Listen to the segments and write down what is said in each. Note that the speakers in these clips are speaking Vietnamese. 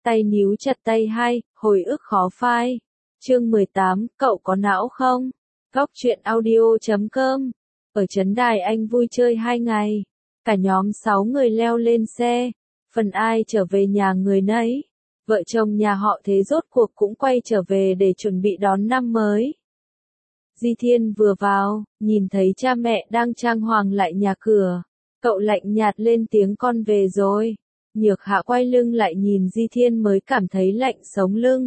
Tay níu chặt tay hai, hồi ức khó phai. Chương 18, cậu có não không? Góc truyện audio.com. Ở Trấn Đài Anh vui chơi 2 ngày. Cả nhóm 6 người leo lên xe. Phần ai trở về nhà người nấy. Vợ chồng nhà họ Thế rốt cuộc cũng quay trở về để chuẩn bị đón năm mới. Di Thiên vừa vào, nhìn thấy cha mẹ đang trang hoàng lại nhà cửa. Cậu lạnh nhạt lên tiếng con về rồi. Nhược Hạ quay lưng lại nhìn Di Thiên mới cảm thấy lạnh sống lưng.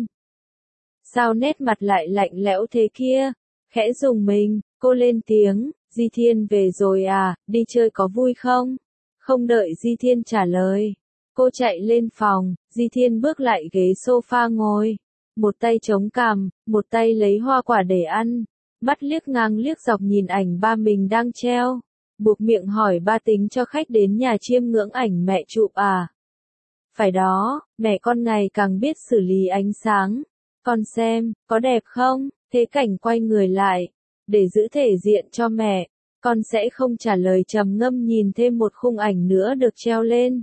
Sao nét mặt lại lạnh lẽo thế kia? Khẽ rùng mình, cô lên tiếng, Di Thiên về rồi à, đi chơi có vui không? Không đợi Di Thiên trả lời. Cô chạy lên phòng, Di Thiên bước lại ghế sofa ngồi. Một tay chống cằm, một tay lấy hoa quả để ăn. Mắt liếc ngang liếc dọc nhìn ảnh ba mình đang treo. Buộc miệng hỏi ba tính cho khách đến nhà chiêm ngưỡng ảnh mẹ chụp à? Phải đó, mẹ con ngày càng biết xử lý ánh sáng. Con xem, có đẹp không? Thế Cảnh quay người lại. Để giữ thể diện cho mẹ, con sẽ không trả lời trầm ngâm nhìn thêm một khung ảnh nữa được treo lên.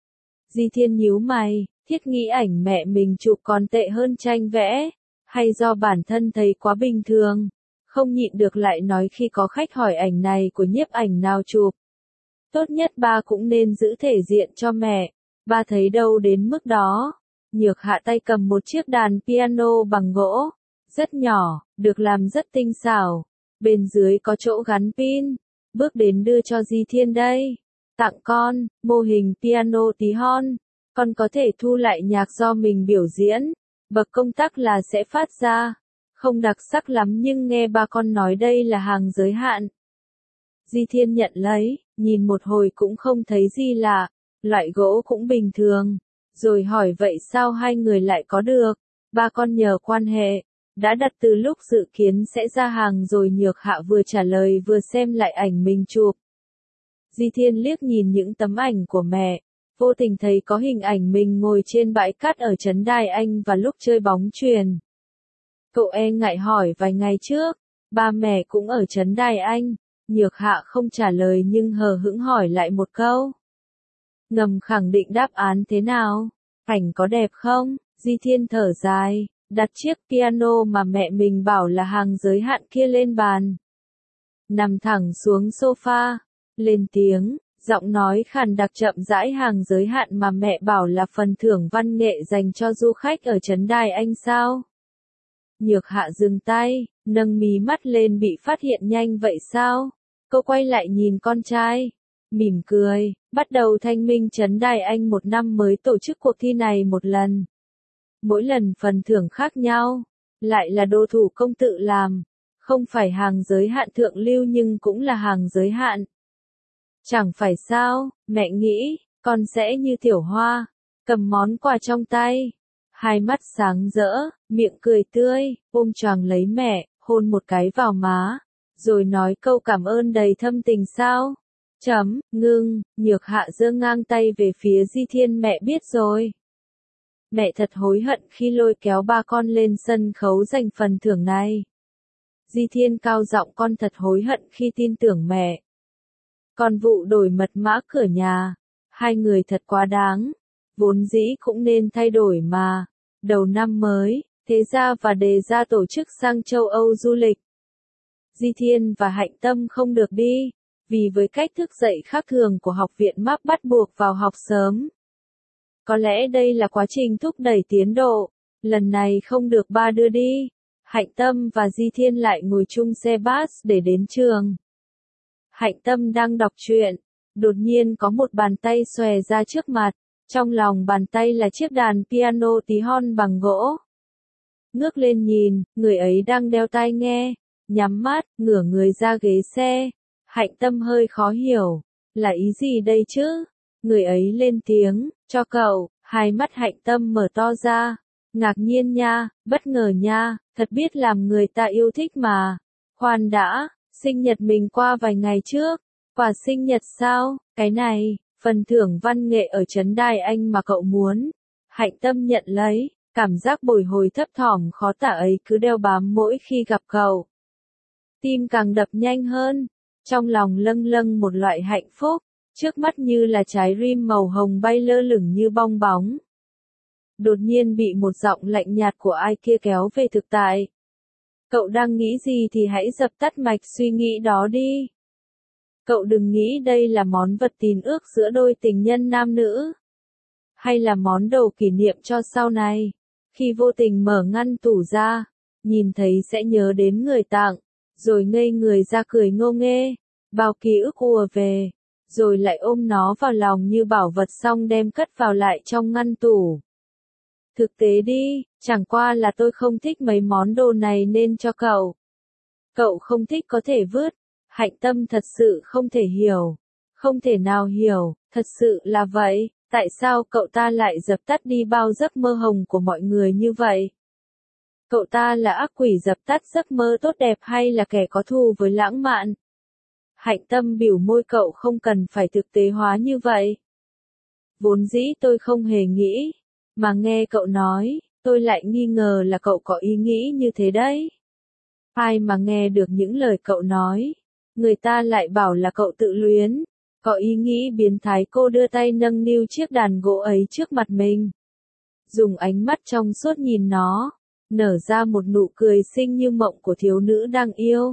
Di Thiên nhíu mày, thiết nghĩ ảnh mẹ mình chụp còn tệ hơn tranh vẽ, hay do bản thân thấy quá bình thường, không nhịn được lại nói khi có khách hỏi ảnh này của nhiếp ảnh nào chụp. Tốt nhất ba cũng nên giữ thể diện cho mẹ, ba thấy đâu đến mức đó. Nhược Hạ tay cầm một chiếc đàn piano bằng gỗ, rất nhỏ, được làm rất tinh xảo, bên dưới có chỗ gắn pin, bước đến đưa cho Di Thiên đây. Tặng con, mô hình piano tí hon, con có thể thu lại nhạc do mình biểu diễn, bậc công tắc là sẽ phát ra, không đặc sắc lắm nhưng nghe ba con nói đây là hàng giới hạn. Di Thiên nhận lấy, nhìn một hồi cũng không thấy gì lạ, loại gỗ cũng bình thường, rồi hỏi vậy sao hai người lại có được, ba con nhờ quan hệ, đã đặt từ lúc dự kiến sẽ ra hàng rồi. Nhược Hạ vừa trả lời vừa xem lại ảnh mình chụp. Di Thiên liếc nhìn những tấm ảnh của mẹ, vô tình thấy có hình ảnh mình ngồi trên bãi cát ở Trấn Đài Anh và lúc chơi bóng chuyền. Cậu e ngại hỏi vài ngày trước, ba mẹ cũng ở Trấn Đài Anh. Nhược Hạ không trả lời nhưng hờ hững hỏi lại một câu. Ngầm khẳng định đáp án thế nào? Ảnh có đẹp không? Di Thiên thở dài, đặt chiếc piano mà mẹ mình bảo là hàng giới hạn kia lên bàn. Nằm thẳng xuống sofa, lên tiếng, giọng nói khàn đặc chậm rãi. Hàng giới hạn mà mẹ bảo là phần thưởng văn nghệ dành cho du khách ở Trấn Đài Anh sao? Nhược Hạ dừng tay, nâng mí mắt lên. Bị phát hiện nhanh vậy sao? Cô quay lại nhìn con trai, mỉm cười, bắt đầu thanh minh Trấn Đài Anh một năm mới tổ chức cuộc thi này một lần. Mỗi lần phần thưởng khác nhau, lại là đồ thủ công tự làm, không phải hàng giới hạn thượng lưu nhưng cũng là hàng giới hạn. Chẳng phải sao, mẹ nghĩ, con sẽ như Tiểu Hoa, cầm món quà trong tay, hai mắt sáng rỡ, miệng cười tươi, ôm choàng lấy mẹ, hôn một cái vào má, rồi nói câu cảm ơn đầy thâm tình sao? Ngưng, Nhược Hạ giơ ngang tay về phía Di Thiên. Mẹ biết rồi. Mẹ thật hối hận khi lôi kéo ba con lên sân khấu giành phần thưởng này. Di Thiên cao giọng, con thật hối hận khi tin tưởng mẹ. Còn vụ đổi mật mã cửa nhà, hai người thật quá đáng, vốn dĩ cũng nên thay đổi mà. Đầu năm mới, Thế Gia và Đề Gia tổ chức sang châu Âu du lịch. Di Thiên và Hạnh Tâm không được đi, vì với cách thức dạy khác thường của học viện MAP bắt buộc vào học sớm. Có lẽ đây là quá trình thúc đẩy tiến độ, lần này không được ba đưa đi. Hạnh Tâm và Di Thiên lại ngồi chung xe bus để đến trường. Hạnh Tâm đang đọc truyện, đột nhiên có một bàn tay xòe ra trước mặt, trong lòng bàn tay là chiếc đàn piano tí hon bằng gỗ. Ngước lên nhìn, người ấy đang đeo tai nghe, nhắm mắt, ngửa người ra ghế xe. Hạnh Tâm hơi khó hiểu, là ý gì đây chứ? Người ấy lên tiếng, cho cậu. Hai mắt Hạnh Tâm mở to ra, ngạc nhiên nha, bất ngờ nha, thật biết làm người ta yêu thích mà. Khoan đã, sinh nhật mình qua vài ngày trước, quà sinh nhật sao? Cái này, phần thưởng văn nghệ ở Trấn Đài Anh mà cậu muốn. Hạnh Tâm nhận lấy, cảm giác bồi hồi thấp thỏm khó tả ấy cứ đeo bám mỗi khi gặp cậu. Tim càng đập nhanh hơn, trong lòng lâng lâng một loại hạnh phúc, trước mắt như là trái rim màu hồng bay lơ lửng như bong bóng. đột nhiên bị một giọng lạnh nhạt của ai kia kéo về thực tại. Cậu đang nghĩ gì thì hãy dập tắt mạch suy nghĩ đó đi. Cậu đừng nghĩ đây là món vật tín ước giữa đôi tình nhân nam nữ. Hay là món đồ kỷ niệm cho sau này. Khi vô tình mở ngăn tủ ra, nhìn thấy sẽ nhớ đến người tặng, rồi ngây người ra cười ngô nghê, bao ký ức ùa về, rồi lại ôm nó vào lòng như bảo vật xong đem cất vào lại trong ngăn tủ. Thực tế đi, chẳng qua là tôi không thích mấy món đồ này nên cho cậu. Cậu không thích có thể vứt. Hạnh Tâm thật sự không thể hiểu. Không thể nào hiểu, thật sự là vậy, tại sao cậu ta lại dập tắt đi bao giấc mơ hồng của mọi người như vậy? Cậu ta là ác quỷ dập tắt giấc mơ tốt đẹp hay là kẻ có thù với lãng mạn? Hạnh Tâm bỉu môi, cậu không cần phải thực tế hóa như vậy. Vốn dĩ tôi không hề nghĩ, mà nghe cậu nói, tôi lại nghi ngờ là cậu có ý nghĩ như thế đấy. Ai mà nghe được những lời cậu nói, người ta lại bảo là cậu tự luyến, có ý nghĩ biến thái. Cô đưa tay nâng niu chiếc đàn gỗ ấy trước mặt mình. Dùng ánh mắt trong suốt nhìn nó, nở ra một nụ cười xinh như mộng của thiếu nữ đang yêu.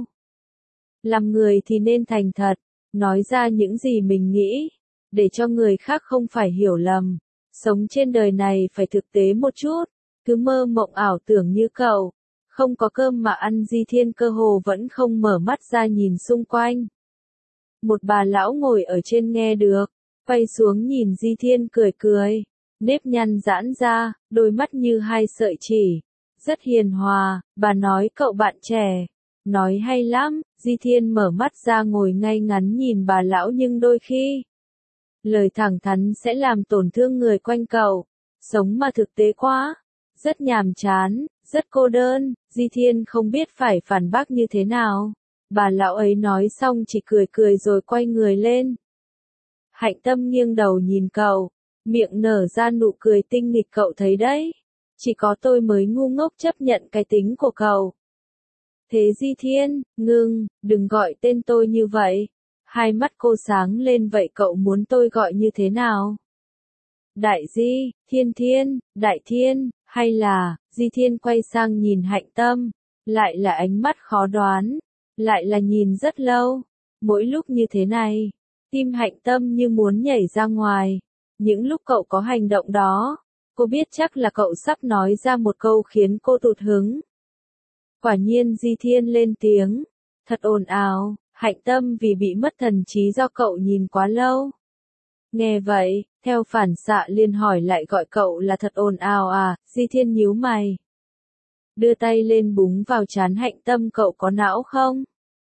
Làm người thì nên thành thật, nói ra những gì mình nghĩ, để cho người khác không phải hiểu lầm. Sống trên đời này phải thực tế một chút, cứ mơ mộng ảo tưởng như cậu. Không có cơm mà ăn. Di Thiên cơ hồ vẫn không mở mắt ra nhìn xung quanh. Một bà lão ngồi ở trên nghe được, quay xuống nhìn Di Thiên cười cười, nếp nhăn giãn ra, đôi mắt như hai sợi chỉ, rất hiền hòa. Bà nói cậu bạn trẻ, nói hay lắm. Di Thiên mở mắt ra ngồi ngay ngắn nhìn bà lão, nhưng đôi khi lời thẳng thắn sẽ làm tổn thương người quanh cậu. Sống mà thực tế quá, rất nhàm chán, rất cô đơn. Di Thiên không biết phải phản bác như thế nào. Bà lão ấy nói xong chỉ cười cười rồi quay người lên. Hạnh Tâm nghiêng đầu nhìn cậu, miệng nở ra nụ cười tinh nghịch. Cậu thấy đấy, chỉ có tôi mới ngu ngốc chấp nhận cái tính của cậu. Thế Di Thiên, ngưng, đừng gọi tên tôi như vậy. Hai mắt cô sáng lên, vậy cậu muốn tôi gọi như thế nào? Đại Di, Thiên Thiên, Đại Thiên, hay là... Di Thiên quay sang nhìn Hạnh Tâm, lại là ánh mắt khó đoán, lại là nhìn rất lâu. Mỗi lúc như thế này, tim Hạnh Tâm như muốn nhảy ra ngoài. Những lúc cậu có hành động đó, cô biết chắc là cậu sắp nói ra một câu khiến cô tụt hứng. Quả nhiên Di Thiên lên tiếng, thật ồn ào. Hạnh Tâm vì bị mất thần trí do cậu nhìn quá lâu. Nghe vậy, theo phản xạ liền hỏi lại, gọi cậu là thật ồn ào à? Di Thiên nhíu mày, đưa tay lên búng vào trán Hạnh Tâm, cậu có não không?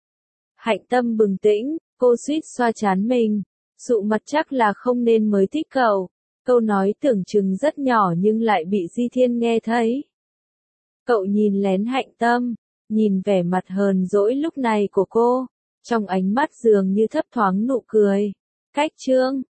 Hạnh Tâm bừng tỉnh, cô suýt xoa trán mình, sụ mặt, chắc là không nên mới thích cậu. Câu nói tưởng chừng rất nhỏ nhưng lại bị Di Thiên nghe thấy. Cậu nhìn lén Hạnh Tâm, nhìn vẻ mặt hờn dỗi lúc này của cô, trong ánh mắt dường như thấp thoáng nụ cười. Cách chương